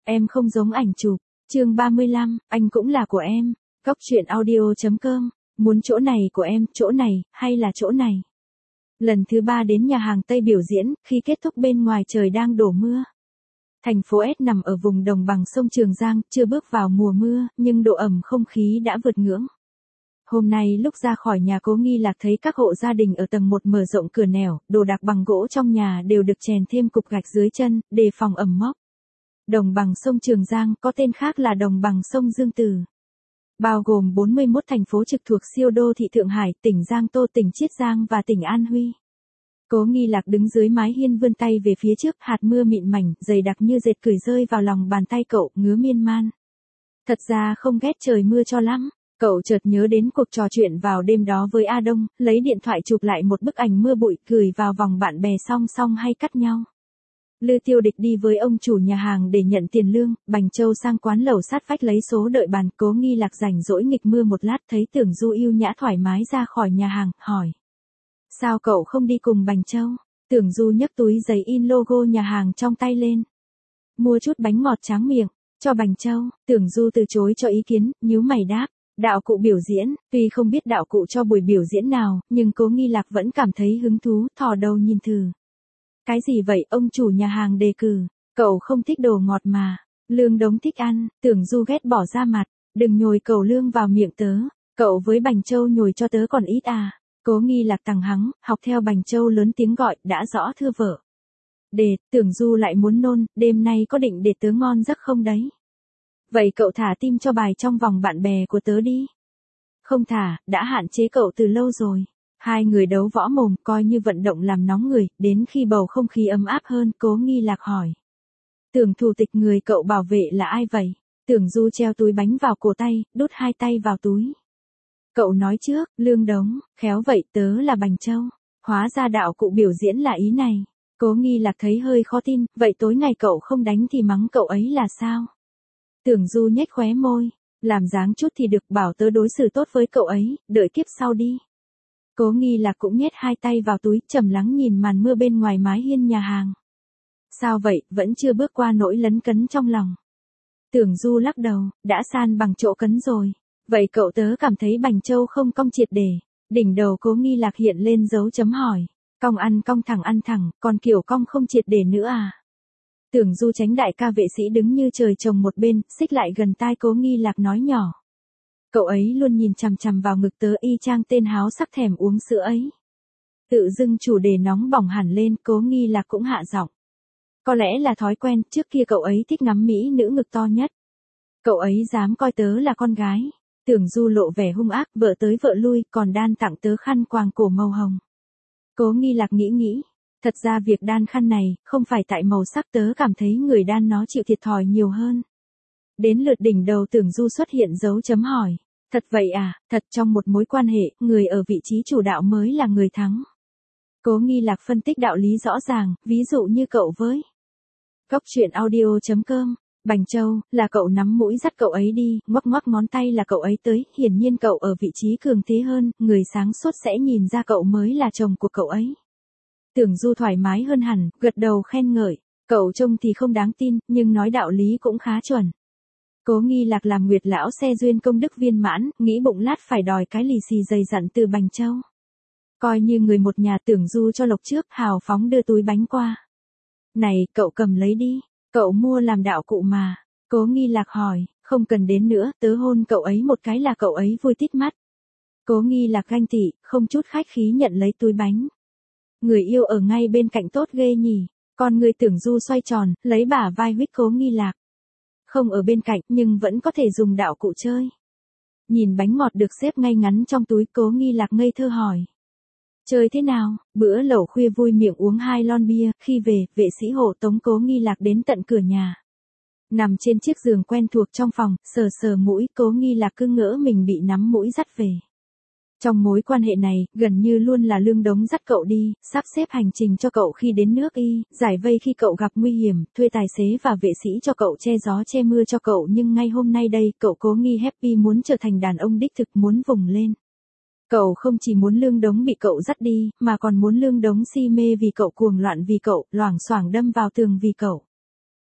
Em không giống ảnh chụp. Chương 35, anh cũng là của em. Góc truyện audio.com. Muốn chỗ này của em, chỗ này, hay là chỗ này? Lần thứ 3 đến nhà hàng Tây biểu diễn, khi kết thúc bên ngoài trời đang đổ mưa. Thành phố S nằm ở vùng đồng bằng sông Trường Giang, chưa bước vào mùa mưa, nhưng độ ẩm không khí đã vượt ngưỡng. Hôm nay lúc ra khỏi nhà Cố Nghi Lạc thấy các hộ gia đình ở tầng 1 mở rộng cửa nẻo, đồ đạc bằng gỗ trong nhà đều được chèn thêm cục gạch dưới chân, đề phòng ẩm mốc. Đồng bằng sông Trường Giang có tên khác là đồng bằng sông Dương Tử. Bao gồm 41 thành phố trực thuộc siêu đô thị Thượng Hải, tỉnh Giang Tô, tỉnh Chiết Giang và tỉnh An Huy. Cố Nghi Lạc đứng dưới mái hiên vươn tay về phía trước, hạt mưa mịn mảnh, dày đặc như dệt cười rơi vào lòng bàn tay cậu, ngứa miên man. Thật ra không ghét trời mưa cho lắm. Cậu chợt nhớ đến cuộc trò chuyện vào đêm đó với A Đông, lấy điện thoại chụp lại một bức ảnh mưa bụi, gửi vào vòng bạn bè song song hay cắt nhau. Lư Tiêu Địch đi với ông chủ nhà hàng để nhận tiền lương, Bành Châu sang quán lẩu sát vách lấy số đợi bàn. Cố Nghi Lạc rảnh rỗi nghịch mưa một lát, thấy Tưởng Du yêu nhã thoải mái ra khỏi nhà hàng, hỏi: sao cậu không đi cùng Bành Châu? Tưởng Du nhấc túi giấy in logo nhà hàng trong tay lên. Mua chút bánh ngọt tráng miệng, cho Bành Châu. Tưởng Du từ chối cho ý kiến, nhíu mày đáp: đạo cụ biểu diễn. Tuy không biết đạo cụ cho buổi biểu diễn nào, nhưng Cố Nghi Lạc vẫn cảm thấy hứng thú, thò đầu nhìn thử. Cái gì vậy? Ông chủ nhà hàng đề cử. Cậu không thích đồ ngọt mà. Lương Đống thích ăn. Tưởng Du ghét bỏ ra mặt. Đừng nhồi cậu Lương vào miệng tớ. Cậu với Bành Châu nhồi cho tớ còn ít à. Cố Nghi Lạc tằng hắng, học theo Bành Châu lớn tiếng gọi: đã rõ thưa vợ. Tưởng Du lại muốn nôn, đêm nay có định để tớ ngon giấc không đấy? Vậy cậu thả tim cho bài trong vòng bạn bè của tớ đi. Không thả, đã hạn chế cậu từ lâu rồi. Hai người đấu võ mồm, coi như vận động làm nóng người, đến khi bầu không khí ấm áp hơn, Cố Nghi Lạc hỏi: Tưởng thủ tịch người cậu bảo vệ là ai vậy? Tưởng Du treo túi bánh vào cổ tay, đút hai tay vào túi. Cậu nói trước. Lương Đống. Khéo vậy, tớ là Bành Châu. Hóa ra đạo cụ biểu diễn là ý này. Cố Nghi Lạc thấy hơi khó tin, vậy tối ngày cậu không đánh thì mắng cậu ấy là sao? Tưởng Du nhếch khóe môi, làm dáng chút thì được, bảo tớ đối xử tốt với cậu ấy, đợi kiếp sau đi. Cố Nghi Lạc cũng nhét hai tay vào túi, trầm lắng nhìn màn mưa bên ngoài mái hiên nhà hàng. Sao vậy, vẫn chưa bước qua nỗi lấn cấn trong lòng? Tưởng Du lắc đầu, đã san bằng chỗ cấn rồi. Vậy cậu tớ cảm thấy Bành Châu không cong triệt để. Đỉnh đầu Cố Nghi Lạc hiện lên dấu chấm hỏi. Cong ăn thẳng, còn kiểu cong không triệt để nữa à? Tưởng Du tránh đại ca vệ sĩ đứng như trời trồng một bên, xích lại gần tai Cố Nghi Lạc nói nhỏ. Cậu ấy luôn nhìn chằm chằm vào ngực tớ y chang tên háo sắc thèm uống sữa ấy. Tự dưng chủ đề nóng bỏng hẳn lên, Cố Nghi Lạc cũng hạ giọng. Có lẽ là thói quen, trước kia cậu ấy thích ngắm mỹ nữ ngực to nhất. Cậu ấy dám coi tớ là con gái. Tưởng Du lộ vẻ hung ác, vợ tới vợ lui, còn đan tặng tớ khăn quàng cổ màu hồng. Cố Nghi Lạc nghĩ. Thật ra việc đan khăn này, không phải tại màu sắc, tớ cảm thấy người đan nó chịu thiệt thòi nhiều hơn. Đến lượt đỉnh đầu Tưởng Du xuất hiện dấu chấm hỏi. Thật vậy à? Thật, trong một mối quan hệ, người ở vị trí chủ đạo mới là người thắng. Cố Nghi Lạc phân tích đạo lý rõ ràng, ví dụ như cậu với Góc truyện audio.com. Bành Châu, là cậu nắm mũi dắt cậu ấy đi, ngoắc ngoắc ngón tay là cậu ấy tới, hiển nhiên cậu ở vị trí cường thế hơn, người sáng suốt sẽ nhìn ra cậu mới là chồng của cậu ấy. Tưởng Du thoải mái hơn hẳn, gật đầu khen ngợi. Cậu trông thì không đáng tin, nhưng nói đạo lý cũng khá chuẩn. Cố Nghi Lạc làm Nguyệt lão xe duyên công đức viên mãn, nghĩ bụng lát phải đòi cái lì xì dày dặn từ Bành Châu. Coi như người một nhà. Tưởng Du cho lộc trước, hào phóng đưa túi bánh qua. Này, cậu cầm lấy đi. Cậu mua làm đạo cụ mà. Cố Nghi Lạc hỏi. Không cần đến nữa, tớ hôn cậu ấy một cái là cậu ấy vui tít mắt. Cố Nghi Lạc ganh tị, không chút khách khí nhận lấy túi bánh. Người yêu ở ngay bên cạnh tốt ghê nhỉ. Con người Tưởng Du xoay tròn, lấy bả vai huých Cố Nghi Lạc. Không ở bên cạnh, nhưng vẫn có thể dùng đạo cụ chơi. Nhìn bánh ngọt được xếp ngay ngắn trong túi, Cố Nghi Lạc ngây thơ hỏi. Chơi thế nào? Bữa lẩu khuya vui miệng uống 2 lon bia, khi về, vệ sĩ hộ tống Cố Nghi Lạc đến tận cửa nhà. Nằm trên chiếc giường quen thuộc trong phòng, sờ mũi, Cố Nghi Lạc cứ ngỡ mình bị nắm mũi dắt về. Trong mối quan hệ này, gần như luôn là Lương Đống dắt cậu đi, sắp xếp hành trình cho cậu khi đến nước Y, giải vây khi cậu gặp nguy hiểm, thuê tài xế và vệ sĩ cho cậu che gió che mưa cho cậu. Nhưng ngay hôm nay đây, cậu Cố Nghi Happy muốn trở thành đàn ông đích thực, muốn vùng lên. Cậu không chỉ muốn Lương Đống bị cậu dắt đi, mà còn muốn Lương Đống si mê vì cậu, cuồng loạn vì cậu, loảng xoảng đâm vào tường vì cậu.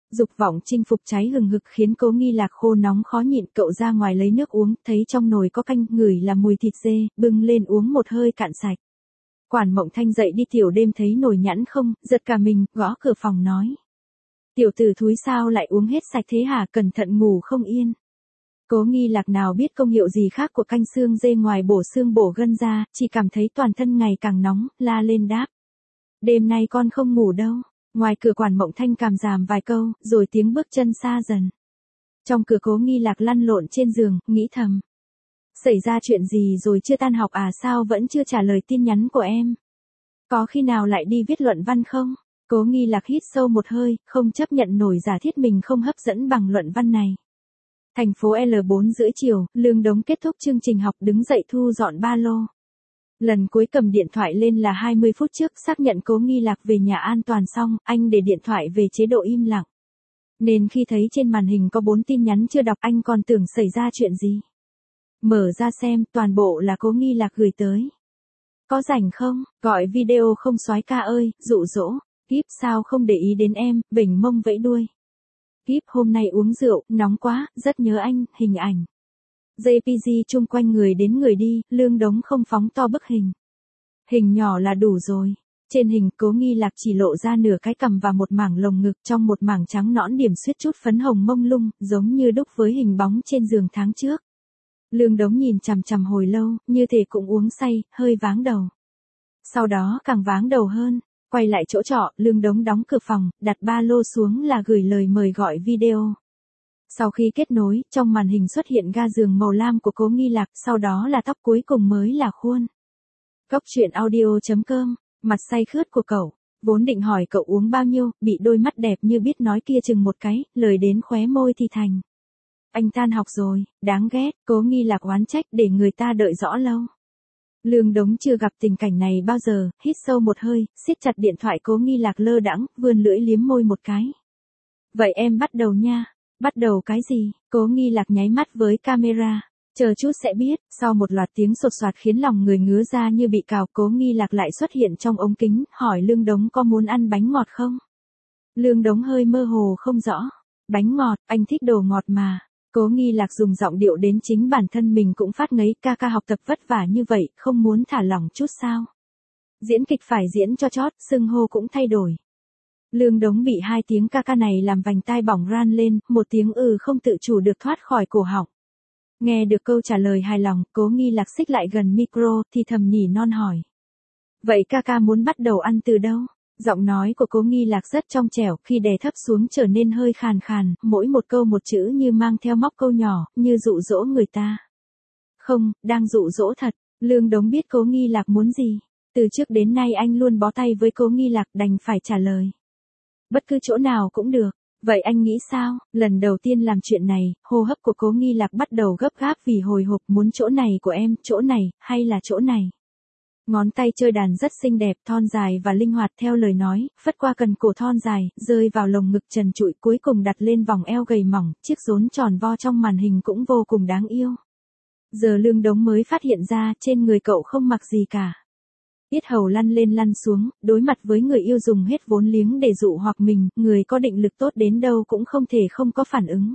Dục vọng chinh phục cháy hừng hực khiến Cố Nghi Lạc khô nóng khó nhịn, cậu ra ngoài lấy nước uống, thấy trong nồi có canh, ngửi là mùi thịt dê, bưng lên uống một hơi cạn sạch. Quản Mộng Thanh dậy đi tiểu đêm thấy nồi nhẵn không, giật cả mình, gõ cửa phòng nói. Tiểu tử thúi sao lại uống hết sạch thế hả, cẩn thận ngủ không yên. Cố Nghi Lạc nào biết công hiệu gì khác của canh xương dê ngoài bổ xương bổ gân ra, chỉ cảm thấy toàn thân ngày càng nóng, la lên đáp. Đêm nay con không ngủ đâu. Ngoài cửa Quản Mộng Thanh cảm giảm vài câu, rồi tiếng bước chân xa dần. Trong cửa Cố Nghi Lạc lăn lộn trên giường, nghĩ thầm. Xảy ra chuyện gì rồi, chưa tan học à, sao vẫn chưa trả lời tin nhắn của em? Có khi nào lại đi viết luận văn không? Cố Nghi Lạc hít sâu một hơi, không chấp nhận nổi giả thiết mình không hấp dẫn bằng luận văn này. Thành phố L4 rưỡi chiều, Lương Đống kết thúc chương trình học đứng dậy thu dọn ba lô. Lần cuối cầm điện thoại lên là 20 phút trước, xác nhận Cố Nghi Lạc về nhà an toàn xong, anh để điện thoại về chế độ im lặng. Nên khi thấy trên màn hình có 4 tin nhắn chưa đọc, anh còn tưởng xảy ra chuyện gì. Mở ra xem, toàn bộ là Cố Nghi Lạc gửi tới. Có rảnh không, gọi video không soái ca ơi, dụ dỗ. Kíp sao không để ý đến em, vểnh mông vẫy đuôi. Kíp hôm nay uống rượu, nóng quá, rất nhớ anh, hình ảnh. JPG chung quanh người đến người đi, Lương Đống không phóng to bức hình. Hình nhỏ là đủ rồi. Trên hình Cố Nghi Lạc chỉ lộ ra nửa cái cằm và một mảng lồng ngực, trong một mảng trắng nõn điểm xuyết chút phấn hồng mông lung, giống như đúc với hình bóng trên giường tháng trước. Lương Đống nhìn chằm chằm hồi lâu, như thể cũng uống say, hơi váng đầu. Sau đó càng váng đầu hơn, quay lại chỗ trọ, Lương Đống đóng cửa phòng, đặt ba lô xuống là gửi lời mời gọi video. Sau khi kết nối, trong màn hình xuất hiện ga giường màu lam của Cố Nghi Lạc, sau đó là tóc, cuối cùng mới là khuôn. Góc truyện audio.com, mặt say khướt của cậu, vốn định hỏi cậu uống bao nhiêu, bị đôi mắt đẹp như biết nói kia chừng một cái, lời đến khóe môi thì thành. Anh tan học rồi, đáng ghét, Cố Nghi Lạc oán trách để người ta đợi rõ lâu. Lương Đống chưa gặp tình cảnh này bao giờ, hít sâu một hơi, siết chặt điện thoại. Cố Nghi Lạc lơ đãng, vươn lưỡi liếm môi một cái. Vậy em bắt đầu nha. Bắt đầu cái gì? Cố Nghi Lạc nháy mắt với camera. Chờ chút sẽ biết. Sau một loạt tiếng sột soạt khiến lòng người ngứa ra như bị cào, Cố Nghi Lạc lại xuất hiện trong ống kính, hỏi Lương Đống có muốn ăn bánh ngọt không? Lương Đống hơi mơ hồ không rõ. Bánh ngọt, anh thích đồ ngọt mà. Cố Nghi Lạc dùng giọng điệu đến chính bản thân mình cũng phát ngấy, ca ca học tập vất vả như vậy, không muốn thả lỏng chút sao? Diễn kịch phải diễn cho chót, xưng hô cũng thay đổi. Lương Đống bị hai tiếng ca ca này làm vành tai bỏng ran lên, một tiếng không tự chủ được thoát khỏi cổ họng. Nghe được câu trả lời hài lòng, Cố Nghi Lạc xích lại gần micro, thì thầm nhỉ non hỏi. Vậy ca ca muốn bắt đầu ăn từ đâu? Giọng nói của Cố Nghi Lạc rất trong trẻo, khi đè thấp xuống trở nên hơi khàn khàn, mỗi một câu một chữ như mang theo móc câu nhỏ, như dụ dỗ người ta. Không, đang dụ dỗ thật. Lương Đống biết Cố Nghi Lạc muốn gì. Từ trước đến nay anh luôn bó tay với Cố Nghi Lạc, đành phải trả lời. Bất cứ chỗ nào cũng được. Vậy anh nghĩ sao? Lần đầu tiên làm chuyện này, hô hấp của Cố Nghi Lạc bắt đầu gấp gáp vì hồi hộp, muốn chỗ này của em, chỗ này, hay là chỗ này? Ngón tay chơi đàn rất xinh đẹp, thon dài và linh hoạt theo lời nói, phất qua cần cổ thon dài, rơi vào lồng ngực trần trụi, cuối cùng đặt lên vòng eo gầy mỏng, chiếc rốn tròn vo trong màn hình cũng vô cùng đáng yêu. Giờ Lương Đống mới phát hiện ra, trên người cậu không mặc gì cả. Yết hầu lăn lên lăn xuống, đối mặt với người yêu dùng hết vốn liếng để dụ hoặc mình, người có định lực tốt đến đâu cũng không thể không có phản ứng.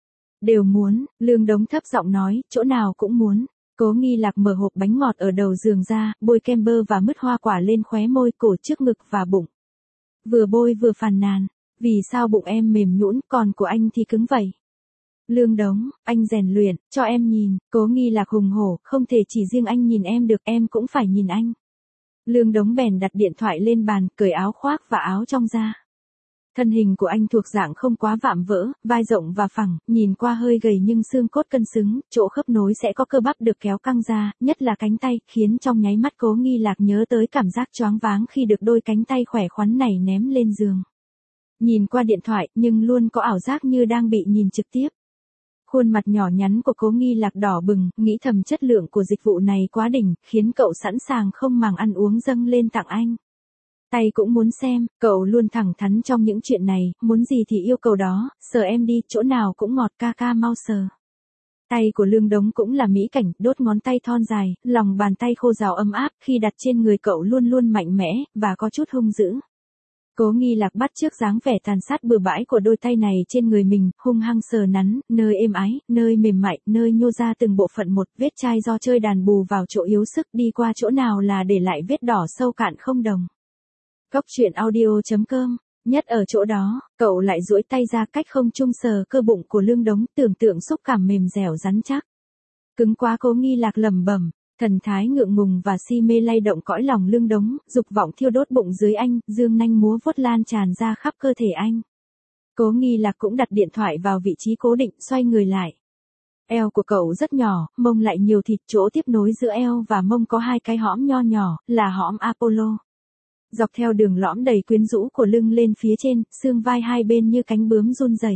Đều muốn, Lương Đống thấp giọng nói, chỗ nào cũng muốn. Cố Nghi Lạc mở hộp bánh ngọt ở đầu giường ra, bôi kem bơ và mứt hoa quả lên khóe môi, cổ, trước ngực và bụng. Vừa bôi vừa phàn nàn, vì sao bụng em mềm nhũn, còn của anh thì cứng vậy? Lương Đống, anh rèn luyện, cho em nhìn. Cố Nghi Lạc hùng hổ, không thể chỉ riêng anh nhìn em được, em cũng phải nhìn anh. Lương Đống bèn đặt điện thoại lên bàn, cởi áo khoác và áo trong ra. Thân hình của anh thuộc dạng không quá vạm vỡ, vai rộng và phẳng, nhìn qua hơi gầy nhưng xương cốt cân xứng, chỗ khớp nối sẽ có cơ bắp được kéo căng ra, nhất là cánh tay, khiến trong nháy mắt Cố Nghi Lạc nhớ tới cảm giác choáng váng khi được đôi cánh tay khỏe khoắn này ném lên giường. Nhìn qua điện thoại, nhưng luôn có ảo giác như đang bị nhìn trực tiếp. Khuôn mặt nhỏ nhắn của Cố Nghi Lạc đỏ bừng, nghĩ thầm chất lượng của dịch vụ này quá đỉnh, khiến cậu sẵn sàng không màng ăn uống dâng lên tặng anh. Tay cũng muốn xem, cậu luôn thẳng thắn trong những chuyện này, muốn gì thì yêu cầu đó, sờ em đi, chỗ nào cũng ngọt, ca ca mau sờ. Tay của Lương Đống cũng là mỹ cảnh, đốt ngón tay thon dài, lòng bàn tay khô ráo ấm áp, khi đặt trên người cậu luôn luôn mạnh mẽ, và có chút hung dữ. Cố Nghi Lạc bắt chước dáng vẻ tàn sát bừa bãi của đôi tay này trên người mình, hung hăng sờ nắn, nơi êm ái, nơi mềm mại, nơi nhô ra từng bộ phận một, vết chai do chơi đàn bù vào chỗ yếu sức, đi qua chỗ nào là để lại vết đỏ sâu cạn không đồng. Cốc truyện audio.com. Nhất ở chỗ đó, cậu lại duỗi tay ra cách không trung sờ cơ bụng của Lương Đống, tưởng tượng xúc cảm mềm dẻo rắn chắc. Cứng quá, Cố Nghi Lạc lẩm bẩm, thần thái ngượng ngùng và si mê lay động cõi lòng Lương Đống, dục vọng thiêu đốt bụng dưới anh, dương nanh múa vuốt lan tràn ra khắp cơ thể anh. Cố Nghi Lạc cũng đặt điện thoại vào vị trí cố định, xoay người lại. Eo của cậu rất nhỏ, mông lại nhiều thịt, chỗ tiếp nối giữa eo và mông có hai cái hõm nho nhỏ, là hõm Apollo. Dọc theo đường lõm đầy quyến rũ của lưng lên phía trên, xương vai hai bên như cánh bướm run rẩy.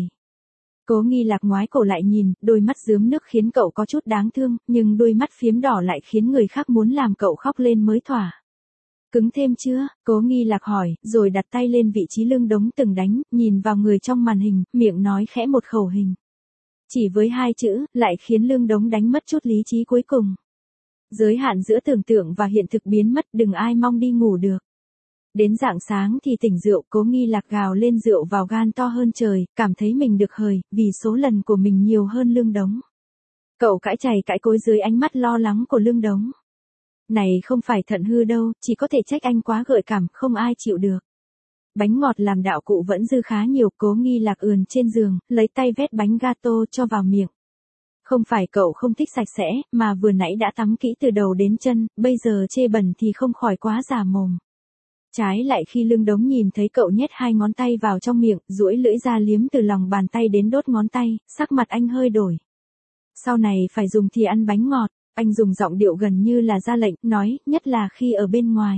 Cố Nghi Lạc ngoái cổ lại nhìn, đôi mắt rướm nước khiến cậu có chút đáng thương, nhưng đôi mắt phiếm đỏ lại khiến người khác muốn làm cậu khóc lên mới thỏa. Cứng thêm chưa? Cố Nghi Lạc hỏi, rồi đặt tay lên vị trí Lương Đống từng đánh, nhìn vào người trong màn hình, miệng nói khẽ một khẩu hình. Chỉ với hai chữ, lại khiến Lương Đống đánh mất chút lý trí cuối cùng. Giới hạn giữa tưởng tượng và hiện thực biến mất, đừng ai mong đi ngủ được. Đến rạng sáng thì tỉnh rượu, Cố Nghi Lạc gào lên rượu vào gan to hơn trời, cảm thấy mình được hời, vì số lần của mình nhiều hơn Lương Đống. Cậu cãi chày cãi cối dưới ánh mắt lo lắng của Lương Đống. Này không phải thận hư đâu, chỉ có thể trách anh quá gợi cảm, không ai chịu được. Bánh ngọt làm đạo cụ vẫn dư khá nhiều, Cố Nghi Lạc ườn trên giường, lấy tay vét bánh gato cho vào miệng. Không phải cậu không thích sạch sẽ, mà vừa nãy đã tắm kỹ từ đầu đến chân, bây giờ chê bẩn thì không khỏi quá già mồm. Trái lại khi Lương Đống nhìn thấy cậu nhét hai ngón tay vào trong miệng, duỗi lưỡi ra liếm từ lòng bàn tay đến đốt ngón tay, sắc mặt anh hơi đổi. Sau này phải dùng thì ăn bánh ngọt, anh dùng giọng điệu gần như là ra lệnh, nói, nhất là khi ở bên ngoài.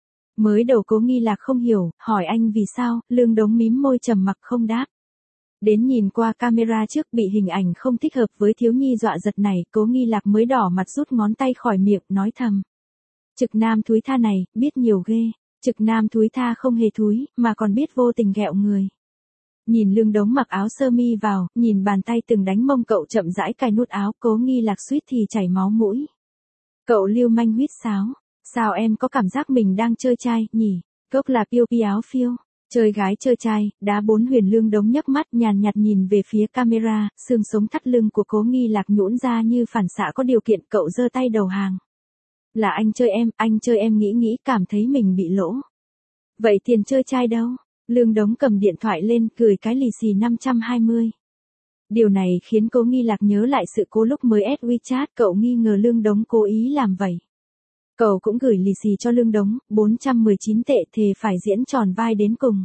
Mới đầu Cố Nghi Lạc không hiểu, hỏi anh vì sao, Lương Đống mím môi trầm mặc không đáp. Đến nhìn qua camera trước bị hình ảnh không thích hợp với thiếu nhi dọa giật này, Cố Nghi Lạc mới đỏ mặt rút ngón tay khỏi miệng, nói thầm. Trực nam thúi tha này, biết nhiều ghê. Trực nam thúi tha không hề thúi, mà còn biết vô tình ghẹo người. Nhìn Lương Đống mặc áo sơ mi vào, nhìn bàn tay từng đánh mông cậu chậm rãi cài nút áo, Cố Nghi Lạc suýt thì chảy máu mũi. Cậu lưu manh huýt sáo. Sao em có cảm giác mình đang chơi trai, nhỉ? Cốc là piêu pi áo phiêu. Chơi gái chơi trai, đá bốn huyền. Lương Đống nhấc mắt nhàn nhạt nhìn về phía camera, xương sống thắt lưng của Cố Nghi Lạc nhũn ra như phản xạ có điều kiện, cậu giơ tay đầu hàng. Là anh chơi em nghĩ cảm thấy mình bị lỗ. Vậy tiền chơi trai đâu? Lương Đống cầm điện thoại lên, cười cái lì xì 520. Điều này khiến Cố Nghi Lạc nhớ lại sự cố lúc mới add WeChat, cậu nghi ngờ Lương Đống cố ý làm vậy. Cậu cũng gửi lì xì cho Lương Đống, 419 tệ, thề phải diễn tròn vai đến cùng.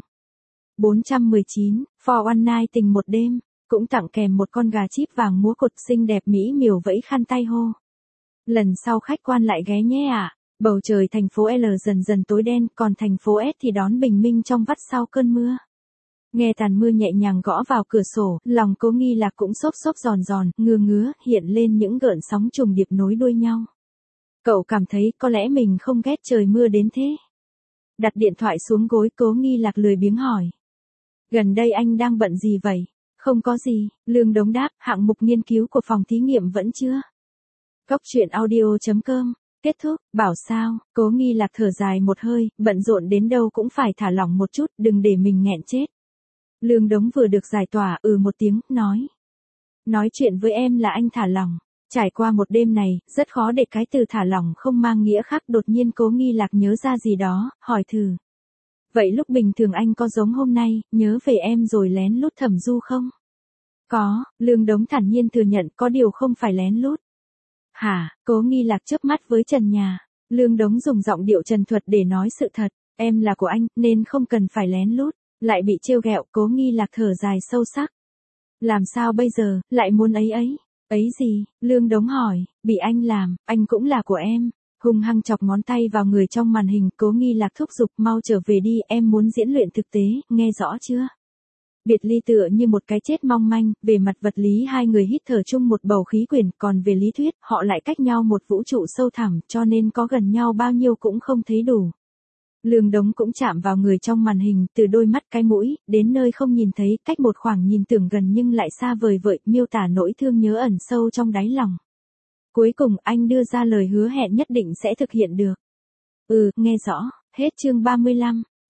419, for one night, tình một đêm, cũng tặng kèm một con gà chíp vàng múa cột xinh đẹp mỹ miều vẫy khăn tay hô. Lần sau khách quan lại ghé nhé ạ. Bầu trời thành phố L dần dần tối đen, còn thành phố S thì đón bình minh trong vắt sau cơn mưa. Nghe tàn mưa nhẹ nhàng gõ vào cửa sổ, lòng Cố Nghi Lạc cũng xốp xốp giòn giòn, ngứa ngứa, hiện lên những gợn sóng trùng điệp nối đuôi nhau. Cậu cảm thấy có lẽ mình không ghét trời mưa đến thế. Đặt điện thoại xuống gối, Cố Nghi Lạc lười biếng hỏi. Gần đây anh đang bận gì vậy? Không có gì, Lương Đống đáp, hạng mục nghiên cứu của phòng thí nghiệm vẫn chưa. Cốc truyện audio.com. Kết thúc, bảo sao, Cố Nghi Lạc thở dài một hơi, bận rộn đến đâu cũng phải thả lỏng một chút, đừng để mình nghẹn chết. Lương Đống vừa được giải tỏa, một tiếng, nói. Nói chuyện với em là anh thả lỏng. Trải qua một đêm này, rất khó để cái từ thả lỏng không mang nghĩa khác. Đột nhiên Cố Nghi Lạc nhớ ra gì đó, hỏi thử. Vậy lúc bình thường anh có giống hôm nay, nhớ về em rồi lén lút thẩm du không? Có, Lương Đống thản nhiên thừa nhận, có điều không phải lén lút. Hả? Cố Nghi Lạc chớp mắt với trần nhà. Lương Đống dùng giọng điệu trần thuật để nói sự thật. Em là của anh, nên không cần phải lén lút. Lại bị trêu ghẹo, Cố Nghi Lạc thở dài sâu sắc. Làm sao bây giờ, lại muốn ấy? Ấy gì? Lương Đống hỏi. Bị anh làm, anh cũng là của em. Hung hăng chọc ngón tay vào người trong màn hình, Cố Nghi Lạc thúc giục, mau trở về đi, em muốn diễn luyện thực tế, nghe rõ chưa? Biệt ly tựa như một cái chết mong manh, về mặt vật lý hai người hít thở chung một bầu khí quyển, còn về lý thuyết, họ lại cách nhau một vũ trụ sâu thẳm, cho nên có gần nhau bao nhiêu cũng không thấy đủ. Lương Đống cũng chạm vào người trong màn hình, từ đôi mắt cái mũi, đến nơi không nhìn thấy, cách một khoảng nhìn tưởng gần nhưng lại xa vời vợi, miêu tả nỗi thương nhớ ẩn sâu trong đáy lòng. Cuối cùng anh đưa ra lời hứa hẹn nhất định sẽ thực hiện được. Nghe rõ, hết chương 35.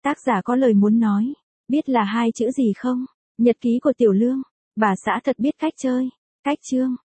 Tác giả có lời muốn nói. Biết là hai chữ gì không? Nhật ký của Tiểu Lương. Bà xã thật biết cách chơi. Cách chương.